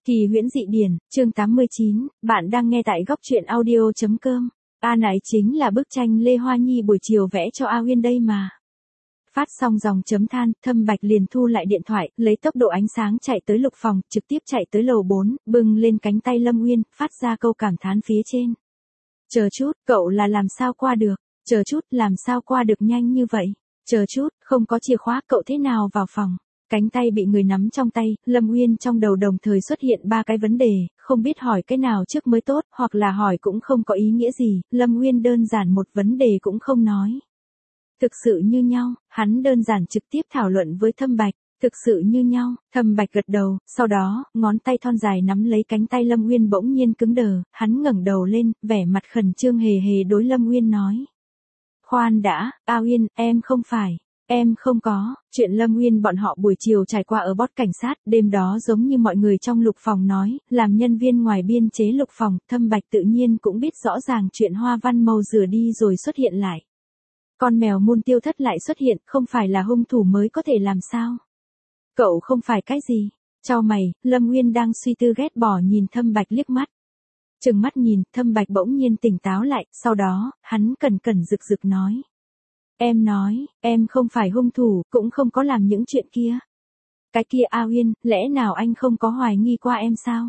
Kỳ huyễn dị điển, chương 89, bạn đang nghe tại góc truyện audio.com. Này chính là bức tranh Lê Hoa Nhi buổi chiều vẽ cho A Uyên đây mà. Phát xong dòng chấm than, Thâm Bạch liền thu lại điện thoại, lấy tốc độ ánh sáng chạy tới lục phòng, trực tiếp chạy tới lầu 4, bưng lên cánh tay Lâm Uyên, phát ra câu cảm thán phía trên. Chờ chút, cậu là làm sao qua được? Chờ chút, làm sao qua được nhanh như vậy? Chờ chút, không có chìa khóa, cậu thế nào vào phòng? Cánh tay bị người nắm trong tay, Lâm Uyên trong đầu đồng thời xuất hiện ba cái vấn đề, không biết hỏi cái nào trước mới tốt, hoặc là hỏi cũng không có ý nghĩa gì, Lâm Uyên đơn giản một vấn đề cũng không nói. Thực sự như nhau, hắn đơn giản trực tiếp thảo luận với Thâm Bạch, thực sự như nhau, Thâm Bạch gật đầu, sau đó, ngón tay thon dài nắm lấy cánh tay Lâm Uyên bỗng nhiên cứng đờ, hắn ngẩng đầu lên, vẻ mặt khẩn trương hề hề đối Lâm Uyên nói. Khoan đã, A Uyên, em không phải. Em không có, chuyện Lâm Uyên bọn họ buổi chiều trải qua ở bót cảnh sát, đêm đó giống như mọi người trong lục phòng nói, làm nhân viên ngoài biên chế lục phòng, Thâm Bạch tự nhiên cũng biết rõ ràng chuyện Hoa Văn Mầu rửa đi rồi xuất hiện lại. Con mèo mun tiêu thất lại xuất hiện, không phải là hung thủ mới có thể làm sao? Cậu không phải cái gì? Chau mày, Lâm Uyên đang suy tư ghét bỏ nhìn Thâm Bạch liếc mắt. Trừng mắt nhìn, Thâm Bạch bỗng nhiên tỉnh táo lại, sau đó, hắn cẩn cẩn rực rực nói. Em nói, em không phải hung thủ, cũng không có làm những chuyện kia. Cái kia A Uyên, lẽ nào anh không có hoài nghi qua em sao?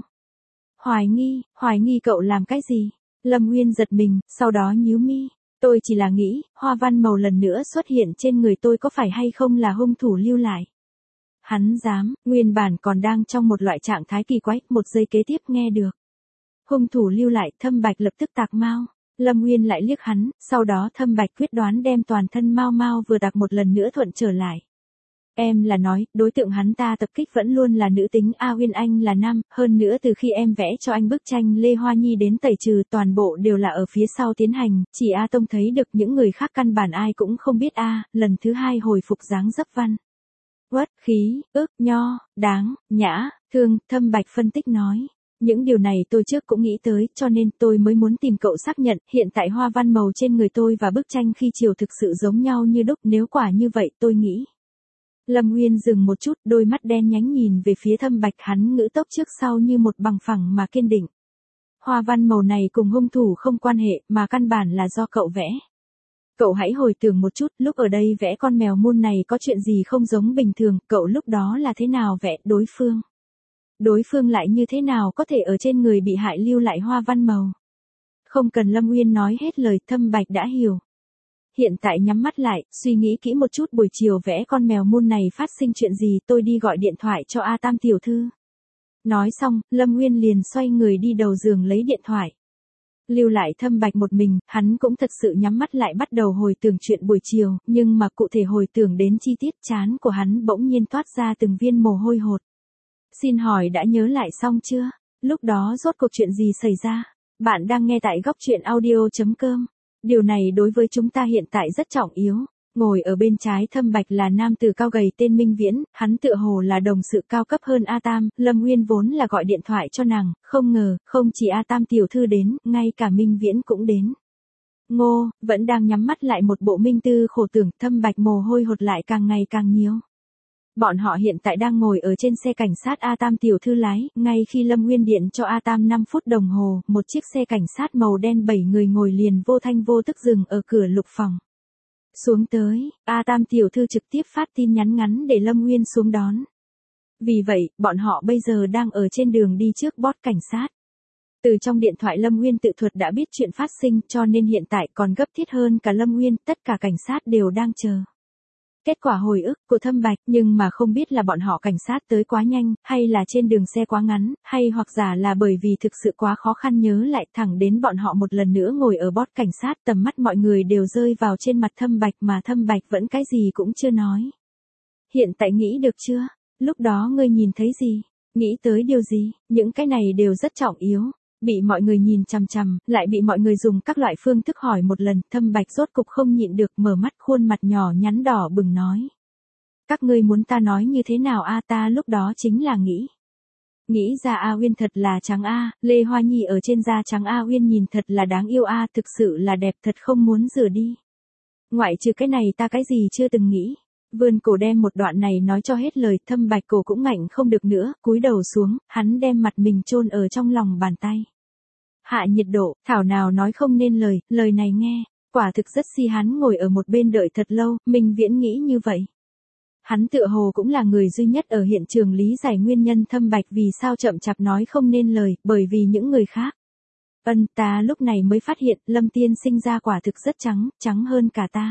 Hoài nghi cậu làm cái gì? Lâm Uyên giật mình, sau đó nhíu mi. Tôi chỉ là nghĩ, Hoa Văn Mầu lần nữa xuất hiện trên người tôi có phải hay không là hung thủ lưu lại. Hắn dám, nguyên bản còn đang trong một loại trạng thái kỳ quái, một giây kế tiếp nghe được. Hung thủ lưu lại, Thâm Bạch lập tức tạc mau. Lâm Uyên lại liếc hắn, sau đó Thâm Bạch quyết đoán đem toàn thân mau mau vừa tạc một lần nữa thuận trở lại. Em là nói, đối tượng hắn ta tập kích vẫn luôn là nữ tính, A Uyên anh là nam, hơn nữa từ khi em vẽ cho anh bức tranh Lê Hoa Nhi đến tẩy trừ toàn bộ đều là ở phía sau tiến hành, chỉ A Tông thấy được, những người khác căn bản ai cũng không biết A, lần thứ hai hồi phục dáng dấp văn. Uất, khí, ức, nho, đáng, nhã, thương, Thâm Bạch phân tích nói. Những điều này tôi trước cũng nghĩ tới, cho nên tôi mới muốn tìm cậu xác nhận, hiện tại Hoa Văn Mầu trên người tôi và bức tranh khi chiều thực sự giống nhau như đúc, nếu quả như vậy tôi nghĩ. Lâm Uyên dừng một chút, đôi mắt đen nhánh nhìn về phía Thâm Bạch, hắn ngữ tốc trước sau như một bằng phẳng mà kiên định. Hoa Văn Mầu này cùng hung thủ không quan hệ, mà căn bản là do cậu vẽ. Cậu hãy hồi tưởng một chút, lúc ở đây vẽ con mèo mun này có chuyện gì không giống bình thường, cậu lúc đó là thế nào vẽ đối phương? Đối phương lại như thế nào có thể ở trên người bị hại lưu lại Hoa Văn Mầu? Không cần Lâm Uyên nói hết lời, Thâm Bạch đã hiểu. Hiện tại nhắm mắt lại, suy nghĩ kỹ một chút, buổi chiều vẽ con mèo mun này phát sinh chuyện gì, tôi đi gọi điện thoại cho A Tam tiểu thư. Nói xong, Lâm Uyên liền xoay người đi đầu giường lấy điện thoại. Lưu lại Thâm Bạch một mình, hắn cũng thật sự nhắm mắt lại bắt đầu hồi tưởng chuyện buổi chiều, nhưng mà cụ thể hồi tưởng đến chi tiết, trán của hắn bỗng nhiên toát ra từng viên mồ hôi hột. Xin hỏi đã nhớ lại xong chưa? Lúc đó rốt cuộc chuyện gì xảy ra? Bạn đang nghe tại góc truyện audio.com. Điều này đối với chúng ta hiện tại rất trọng yếu. Ngồi ở bên trái Thâm Bạch là nam tử cao gầy tên Minh Viễn, hắn tựa hồ là đồng sự cao cấp hơn A Tam, Lâm Uyên vốn là gọi điện thoại cho nàng, không ngờ, không chỉ A Tam tiểu thư đến, ngay cả Minh Viễn cũng đến. Ngô, vẫn đang nhắm mắt lại một bộ minh tư khổ tưởng, Thâm Bạch mồ hôi hột lại càng ngày càng nhiều. Bọn họ hiện tại đang ngồi ở trên xe cảnh sát A Tam tiểu thư lái, ngay khi Lâm Uyên điện cho A Tam 5 phút đồng hồ, một chiếc xe cảnh sát màu đen 7 người ngồi liền vô thanh vô tức dừng ở cửa lục phòng. Xuống tới, A Tam tiểu thư trực tiếp phát tin nhắn ngắn để Lâm Uyên xuống đón. Vì vậy, bọn họ bây giờ đang ở trên đường đi trước bót cảnh sát. Từ trong điện thoại Lâm Uyên tự thuật đã biết chuyện phát sinh, cho nên hiện tại còn gấp thiết hơn cả Lâm Uyên, tất cả cảnh sát đều đang chờ. Kết quả hồi ức của Thâm Bạch, nhưng mà không biết là bọn họ cảnh sát tới quá nhanh, hay là trên đường xe quá ngắn, hay hoặc giả là bởi vì thực sự quá khó khăn nhớ lại, thẳng đến bọn họ một lần nữa ngồi ở bót cảnh sát, tầm mắt mọi người đều rơi vào trên mặt Thâm Bạch mà Thâm Bạch vẫn cái gì cũng chưa nói. Hiện tại nghĩ được chưa? Lúc đó ngươi nhìn thấy gì? Nghĩ tới điều gì? Những cái này đều rất trọng yếu. Bị mọi người nhìn chằm chằm, lại bị mọi người dùng các loại phương thức hỏi một lần, Thâm Bạch rốt cục không nhịn được, mở mắt, khuôn mặt nhỏ nhắn đỏ bừng nói. Các ngươi muốn ta nói như thế nào a? Ta lúc đó chính là nghĩ ra A Uyên thật là trắng a, Lê Hoa Nhi ở trên da trắng A Uyên nhìn thật là đáng yêu a, thực sự là đẹp thật không muốn rửa đi. Ngoại trừ cái này ta cái gì chưa từng nghĩ. Vươn cổ đem một đoạn này nói cho hết lời, Thâm Bạch cổ cũng ngạnh không được nữa, cúi đầu xuống, hắn đem mặt mình chôn ở trong lòng bàn tay. Hạ nhiệt độ, thảo nào nói không nên lời, lời này nghe, quả thực rất si. Hắn ngồi ở một bên đợi thật lâu, Minh Viễn nghĩ như vậy. Hắn tựa hồ cũng là người duy nhất ở hiện trường lý giải nguyên nhân Thâm Bạch vì sao chậm chạp nói không nên lời, bởi vì những người khác. Ta lúc này mới phát hiện, Lâm tiên sinh ra quả thực rất trắng, trắng hơn cả ta.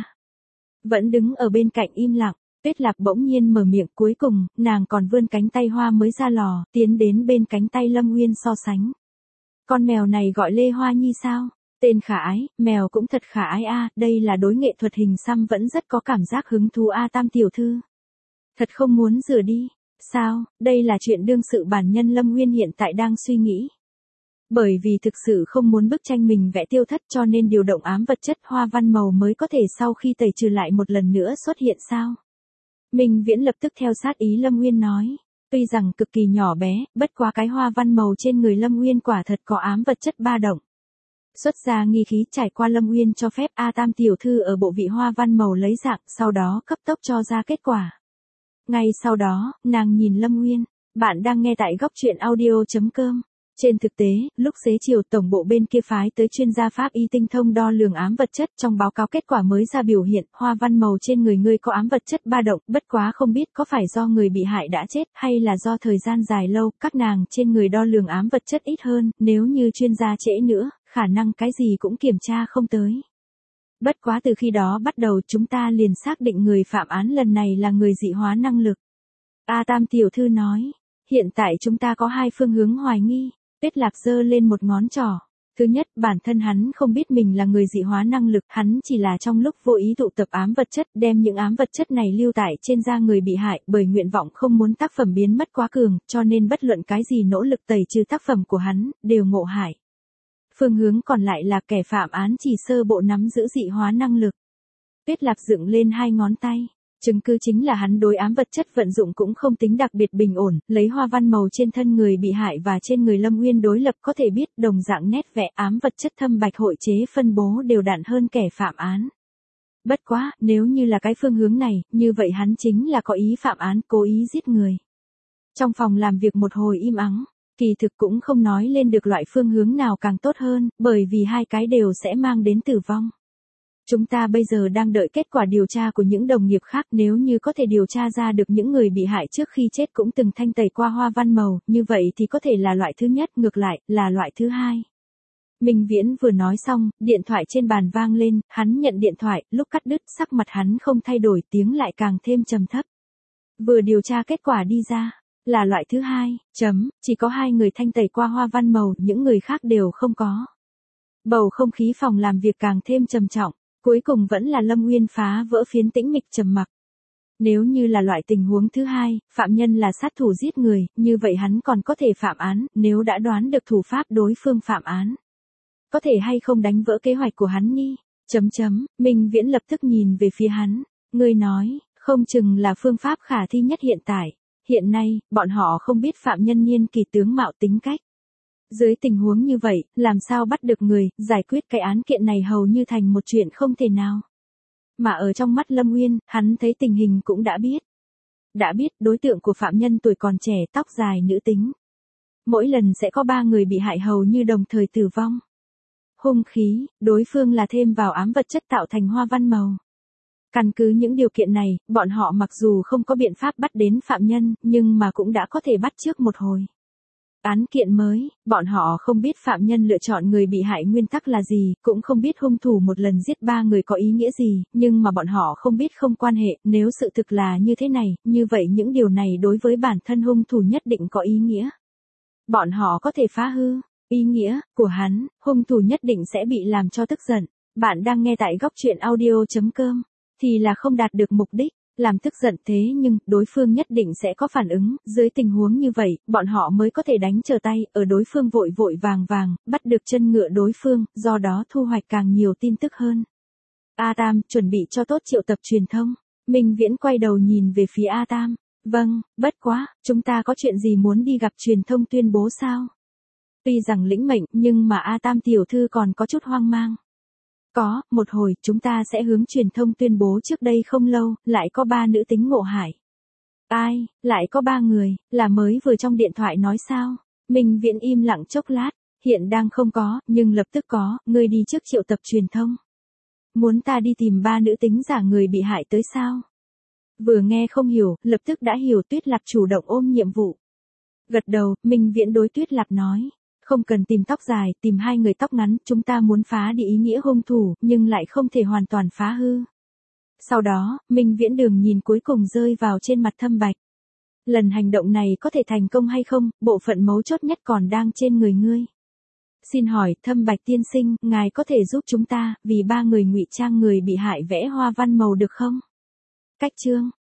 Vẫn đứng ở bên cạnh im lặng, Tuyết Lạc bỗng nhiên mở miệng, cuối cùng, nàng còn vươn cánh tay hoa mới ra lò, tiến đến bên cánh tay Lâm Nguyên so sánh. Con mèo này gọi Lê Hoa Nhi sao? Tên khả ái, mèo cũng thật khả ái a, đây là đối nghệ thuật hình xăm vẫn rất có cảm giác hứng thú a Tam tiểu thư. Thật không muốn rửa đi. Sao, đây là chuyện đương sự bản nhân Lâm Nguyên hiện tại đang suy nghĩ. Bởi vì thực sự không muốn bức tranh mình vẽ tiêu thất cho nên điều động ám vật chất hoa văn màu mới có thể sau khi tẩy trừ lại một lần nữa xuất hiện sao? Minh Viễn lập tức theo sát ý Lâm Nguyên nói. Tuy rằng cực kỳ nhỏ bé, bất quá cái hoa văn màu trên người Lâm Nguyên quả thật có ám vật chất ba động. Xuất ra nghi khí trải qua Lâm Nguyên cho phép A Tam tiểu thư ở bộ vị hoa văn màu lấy dạng, sau đó cấp tốc cho ra kết quả. Ngay sau đó, nàng nhìn Lâm Nguyên, bạn đang nghe tại góc truyện audio.com. Trên thực tế, lúc xế chiều tổng bộ bên kia phái tới chuyên gia pháp y tinh thông đo lường ám vật chất, trong báo cáo kết quả mới ra biểu hiện hoa văn màu trên người ngươi có ám vật chất ba động, bất quá không biết có phải do người bị hại đã chết hay là do thời gian dài lâu, các nàng trên người đo lường ám vật chất ít hơn, nếu như chuyên gia trễ nữa, khả năng cái gì cũng kiểm tra không tới. Bất quá từ khi đó bắt đầu chúng ta liền xác định người phạm án lần này là người dị hóa năng lực. A Tam tiểu thư nói, hiện tại chúng ta có hai phương hướng hoài nghi. Tuyết Lạc giơ lên một ngón trỏ. Thứ nhất, bản thân hắn không biết mình là người dị hóa năng lực, hắn chỉ là trong lúc vô ý tụ tập ám vật chất, đem những ám vật chất này lưu tại trên da người bị hại, bởi nguyện vọng không muốn tác phẩm biến mất quá cường, cho nên bất luận cái gì nỗ lực tẩy trừ tác phẩm của hắn, đều ngộ hại. Phương hướng còn lại là kẻ phạm án chỉ sơ bộ nắm giữ dị hóa năng lực. Tuyết Lạc dựng lên hai ngón tay. Chứng cứ chính là hắn đối ám vật chất vận dụng cũng không tính đặc biệt bình ổn, lấy hoa văn màu trên thân người bị hại và trên người Lâm Nguyên đối lập có thể biết đồng dạng nét vẽ ám vật chất Thâm Bạch hội chế phân bố đều đặn hơn kẻ phạm án. Bất quá, nếu như là cái phương hướng này, như vậy hắn chính là có ý phạm án, cố ý giết người. Trong phòng làm việc một hồi im ắng, kỳ thực cũng không nói lên được loại phương hướng nào càng tốt hơn, bởi vì hai cái đều sẽ mang đến tử vong. Chúng ta bây giờ đang đợi kết quả điều tra của những đồng nghiệp khác, nếu như có thể điều tra ra được những người bị hại trước khi chết cũng từng thanh tẩy qua hoa văn màu, như vậy thì có thể là loại thứ nhất, ngược lại, là loại thứ hai. Minh Viễn vừa nói xong, điện thoại trên bàn vang lên, hắn nhận điện thoại, lúc cắt đứt sắc mặt hắn không thay đổi, tiếng lại càng thêm trầm thấp. Vừa điều tra kết quả đi ra, là loại thứ hai, chỉ có hai người thanh tẩy qua hoa văn màu, những người khác đều không có. Bầu không khí phòng làm việc càng thêm trầm trọng. Cuối cùng vẫn là Lâm Nguyên phá vỡ phiến tĩnh mịch trầm mặc. Nếu như là loại tình huống thứ hai, phạm nhân là sát thủ giết người, như vậy hắn còn có thể phạm án, nếu đã đoán được thủ pháp đối phương phạm án. Có thể hay không đánh vỡ kế hoạch của hắn đi? Minh Viễn lập tức nhìn về phía hắn. Ngươi nói, không chừng là phương pháp khả thi nhất hiện tại. Hiện nay, bọn họ không biết phạm nhân niên kỳ tướng mạo tính cách. Dưới tình huống như vậy, làm sao bắt được người, giải quyết cái án kiện này hầu như thành một chuyện không thể nào. Mà ở trong mắt Lâm Nguyên, hắn thấy tình hình cũng đã biết. Đã biết đối tượng của phạm nhân tuổi còn trẻ, tóc dài nữ tính. Mỗi lần sẽ có 3 người bị hại hầu như đồng thời tử vong. Hung khí, đối phương là thêm vào ám vật chất tạo thành hoa văn màu. Căn cứ những điều kiện này, bọn họ mặc dù không có biện pháp bắt đến phạm nhân, nhưng mà cũng đã có thể bắt trước một hồi. Án kiện mới, bọn họ không biết phạm nhân lựa chọn người bị hại nguyên tắc là gì, cũng không biết hung thủ một lần giết 3 người có ý nghĩa gì, nhưng mà bọn họ không biết không quan hệ, nếu sự thực là như thế này, như vậy những điều này đối với bản thân hung thủ nhất định có ý nghĩa. Bọn họ có thể phá hư ý nghĩa của hắn, hung thủ nhất định sẽ bị làm cho tức giận. Bạn đang nghe tại góc truyện audio.com, thì là không đạt được mục đích. Làm tức giận thế nhưng, đối phương nhất định sẽ có phản ứng, dưới tình huống như vậy, bọn họ mới có thể đánh trở tay, ở đối phương vội vàng, bắt được chân ngựa đối phương, do đó thu hoạch càng nhiều tin tức hơn. A Tam, chuẩn bị cho tốt triệu tập truyền thông. Minh Viễn quay đầu nhìn về phía A Tam. Vâng, bất quá, chúng ta có chuyện gì muốn đi gặp truyền thông tuyên bố sao? Tuy rằng lĩnh mệnh, nhưng mà A Tam tiểu thư còn có chút hoang mang. Có, một hồi, chúng ta sẽ hướng truyền thông tuyên bố trước đây không lâu, lại có 3 nữ tính ngộ hại. Ai, lại có 3 người, là mới vừa trong điện thoại nói sao? Minh Viễn im lặng chốc lát, hiện đang không có, nhưng lập tức có, ngươi đi trước triệu tập truyền thông. Muốn ta đi tìm 3 nữ tính giả người bị hại tới sao? Vừa nghe không hiểu, lập tức đã hiểu. Tuyết Lạp chủ động ôm nhiệm vụ. Gật đầu, Minh Viễn đối Tuyết Lạp nói. Không cần tìm tóc dài, tìm 2 người tóc ngắn, chúng ta muốn phá đi ý nghĩa hung thủ, nhưng lại không thể hoàn toàn phá hư. Sau đó, Minh Viễn đường nhìn cuối cùng rơi vào trên mặt Thâm Bạch. Lần hành động này có thể thành công hay không, bộ phận mấu chốt nhất còn đang trên người ngươi. Xin hỏi, Thâm Bạch tiên sinh, ngài có thể giúp chúng ta, vì 3 người ngụy trang người bị hại vẽ hoa văn màu được không? Cách chương